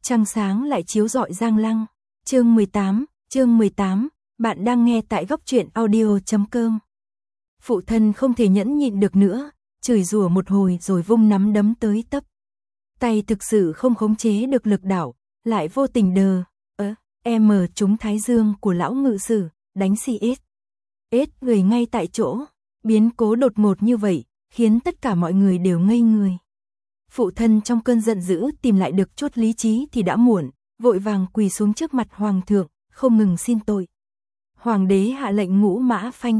trăng sáng lại chiếu rọi giang lăng. Chương 18, bạn đang nghe tại góc truyện audio.com. Phụ thân không thể nhẫn nhịn được nữa, chửi rủa một hồi rồi vung nắm đấm tới tấp. Tay thực sự không khống chế được lực đảo, lại vô tình trúng thái dương của lão ngự sử, đánh CS. Người ngay tại chỗ, biến cố đột ngột như vậy, khiến tất cả mọi người đều ngây người. Phụ thân trong cơn giận dữ tìm lại được chút lý trí thì đã muộn, vội vàng quỳ xuống trước mặt hoàng thượng, không ngừng xin tội. Hoàng đế hạ lệnh ngũ mã phanh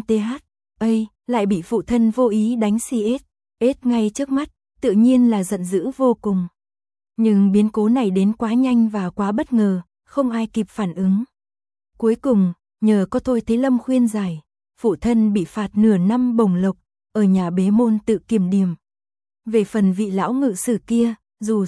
lại bị phụ thân vô ý đánh CS ngay trước mắt, tự nhiên là giận dữ vô cùng. Nhưng biến cố này đến quá nhanh và quá bất ngờ, không ai kịp phản ứng. Cuối cùng, nhờ có Thôi Thế Lâm khuyên giải, phụ thân bị phạt nửa năm bổng lộc, ở nhà bế môn tự kiềm điềm. Về phần vị lão ngự sử kia, dù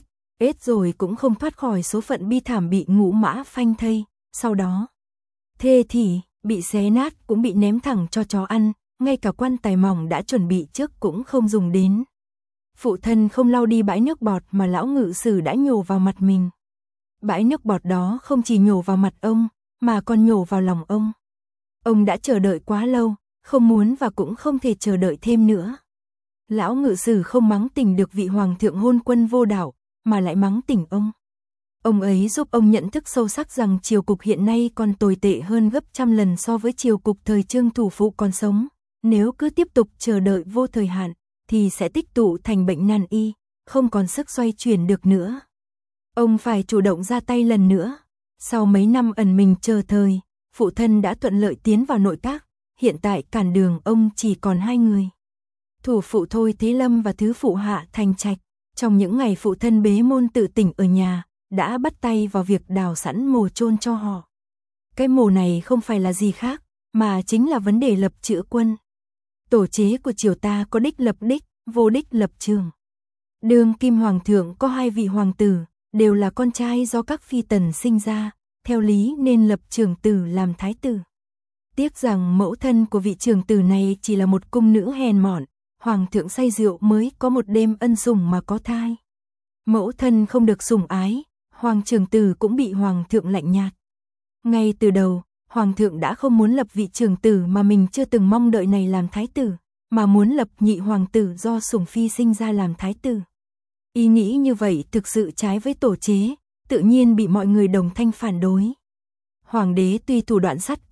CS rồi cũng không thoát khỏi số phận bi thảm bị ngũ mã phanh thây, sau đó thê thì bị xé nát cũng bị ném thẳng cho chó ăn, ngay cả quan tài mỏng đã chuẩn bị trước cũng không dùng đến. Phụ thân không lau đi bãi nước bọt mà lão ngự sử đã nhổ vào mặt mình. Bãi nước bọt đó không chỉ nhổ vào mặt ông, mà còn nhổ vào lòng ông. Ông đã chờ đợi quá lâu, không muốn và cũng không thể chờ đợi thêm nữa. Lão ngự sử không mắng tỉnh được vị hoàng thượng hôn quân vô đạo, mà lại mắng tỉnh ông. Ông ấy giúp ông nhận thức sâu sắc rằng triều cục hiện nay còn tồi tệ hơn gấp trăm lần so với triều cục thời Trương thủ phụ còn sống. Nếu cứ tiếp tục chờ đợi vô thời hạn, thì sẽ tích tụ thành bệnh nan y, không còn sức xoay chuyển được nữa. Ông phải chủ động ra tay lần nữa. Sau mấy năm ẩn mình chờ thời, phụ thân đã thuận lợi tiến vào nội các. Hiện tại cản đường ông chỉ còn hai người. Thủ phụ Thôi Thế Lâm và thứ phụ Hạ Thành Trạch. Trong những ngày phụ thân bế môn tự tỉnh ở nhà, đã bắt tay vào việc đào sẵn mồ chôn cho họ. Cái mồ này không phải là gì khác, mà chính là vấn đề lập chữ quân. Tổ chế của triều ta có đích lập đích, vô đích lập trường. Đương kim hoàng thượng có hai vị hoàng tử, đều là con trai do các phi tần sinh ra, theo lý nên lập trưởng tử làm thái tử. Tiếc rằng mẫu thân của vị trưởng tử này chỉ là một cung nữ hèn mọn, hoàng thượng say rượu mới có một đêm ân sủng mà có thai. Mẫu thân không được sủng ái, hoàng trưởng tử cũng bị hoàng thượng lạnh nhạt. Ngay từ đầu, hoàng thượng đã không muốn lập vị trưởng tử mà mình chưa từng mong đợi này làm thái tử, mà muốn lập nhị hoàng tử do sủng phi sinh ra làm thái tử. Ý nghĩ như vậy thực sự trái với tổ chế, tự nhiên bị mọi người đồng thanh phản đối. Hoàng đế tuy thủ đoạn sắt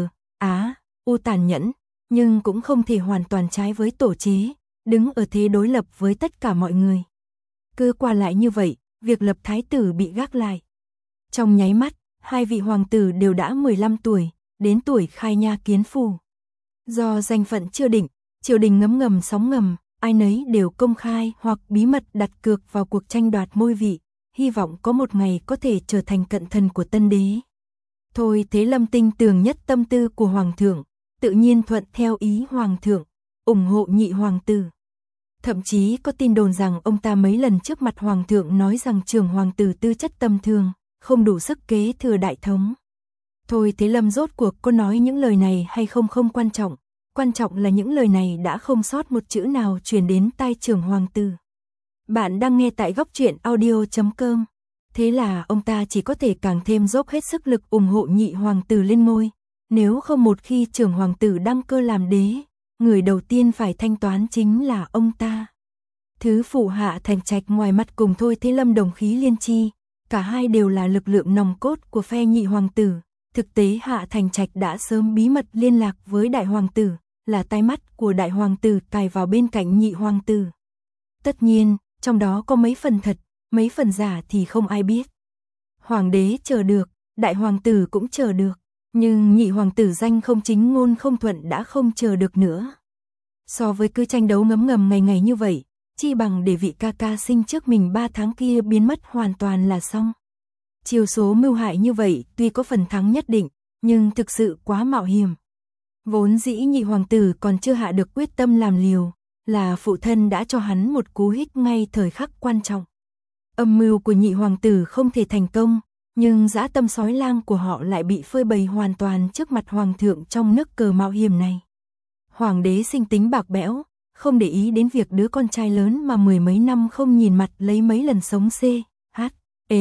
tàn nhẫn, nhưng cũng không thể hoàn toàn trái với tổ chế, đứng ở thế đối lập với tất cả mọi người. Cứ qua lại như vậy, việc lập thái tử bị gác lại. Trong nháy mắt, hai vị hoàng tử đều đã 15 tuổi, đến tuổi khai nha kiến phủ. Do danh phận chưa định, triều đình ngấm ngầm sóng ngầm, ai nấy đều công khai hoặc bí mật đặt cược vào cuộc tranh đoạt ngôi vị, hy vọng có một ngày có thể trở thành cận thần của tân đế. Thôi Thế Lâm tinh tường nhất tâm tư của hoàng thượng, tự nhiên thuận theo ý hoàng thượng, ủng hộ nhị hoàng tử. Thậm chí có tin đồn rằng ông ta mấy lần trước mặt hoàng thượng nói rằng trưởng hoàng tử tư chất tầm thường, không đủ sức kế thừa đại thống. Thôi Thế Lâm rốt cuộc có nói những lời này hay không không quan trọng là những lời này đã không sót một chữ nào truyền đến tai trưởng hoàng tử. Bạn đang nghe tại góc truyện audio.com. Thế là ông ta chỉ có thể càng thêm dốc hết sức lực ủng hộ nhị hoàng tử lên ngôi. Nếu không một khi trưởng hoàng tử đăng cơ làm đế, người đầu tiên phải thanh toán chính là ông ta. Thứ phụ Hạ Thành Trạch ngoài mặt cùng Thôi Thế Lâm đồng khí liên chi, cả hai đều là lực lượng nòng cốt của phe nhị hoàng tử. Thực tế Hạ Thành Trạch đã sớm bí mật liên lạc với đại hoàng tử, là tai mắt của đại hoàng tử cài vào bên cạnh nhị hoàng tử. Tất nhiên, trong đó có mấy phần thật, mấy phần giả thì không ai biết. Hoàng đế chờ được, đại hoàng tử cũng chờ được, nhưng nhị hoàng tử danh không chính ngôn không thuận đã không chờ được nữa. So với cứ tranh đấu ngấm ngầm ngày ngày như vậy, chi bằng để vị ca ca sinh trước mình 3 tháng kia biến mất hoàn toàn là xong. Chiêu số mưu hại như vậy tuy có phần thắng nhất định, nhưng thực sự quá mạo hiểm. Vốn dĩ nhị hoàng tử còn chưa hạ được quyết tâm làm liều, là phụ thân đã cho hắn một cú hích ngay thời khắc quan trọng. Âm mưu của nhị hoàng tử không thể thành công, nhưng dã tâm sói lang của họ lại bị phơi bày hoàn toàn trước mặt hoàng thượng trong nước cờ mạo hiểm này. Hoàng đế sinh tính bạc bẽo, không để ý đến việc đứa con trai lớn mà 10 mấy năm không nhìn mặt lấy mấy lần sống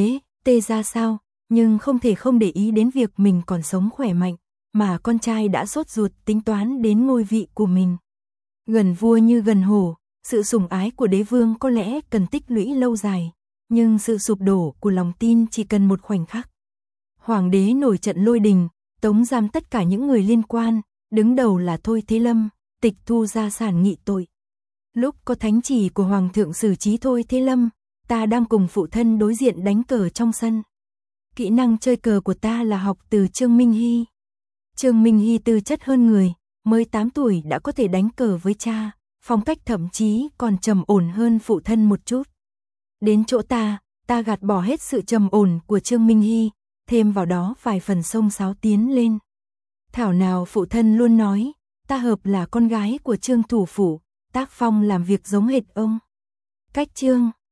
tê ra sao, nhưng không thể không để ý đến việc mình còn sống khỏe mạnh, mà con trai đã sốt ruột tính toán đến ngôi vị của mình. Gần vua như gần hổ, sự sủng ái của đế vương có lẽ cần tích lũy lâu dài, nhưng sự sụp đổ của lòng tin chỉ cần một khoảnh khắc. Hoàng đế nổi trận lôi đình, tống giam tất cả những người liên quan, đứng đầu là Thôi Thế Lâm, tịch thu gia sản nghị tội. Lúc có thánh chỉ của Hoàng thượng xử trí Thôi Thế Lâm, ta đang cùng phụ thân đối diện đánh cờ trong sân. Kỹ năng chơi cờ của ta là học từ Trương Minh Hy. Trương Minh Hy tư chất hơn người, mới 8 tuổi đã có thể đánh cờ với cha, phong cách thậm chí còn trầm ổn hơn phụ thân một chút. Đến chỗ ta gạt bỏ hết sự trầm ổn của Trương Minh Hy, thêm vào đó vài phần xông xáo tiến lên. Thảo nào phụ thân luôn nói, ta hợp là con gái của Trương thủ phủ, tác phong làm việc giống hệt ông. Cách Trương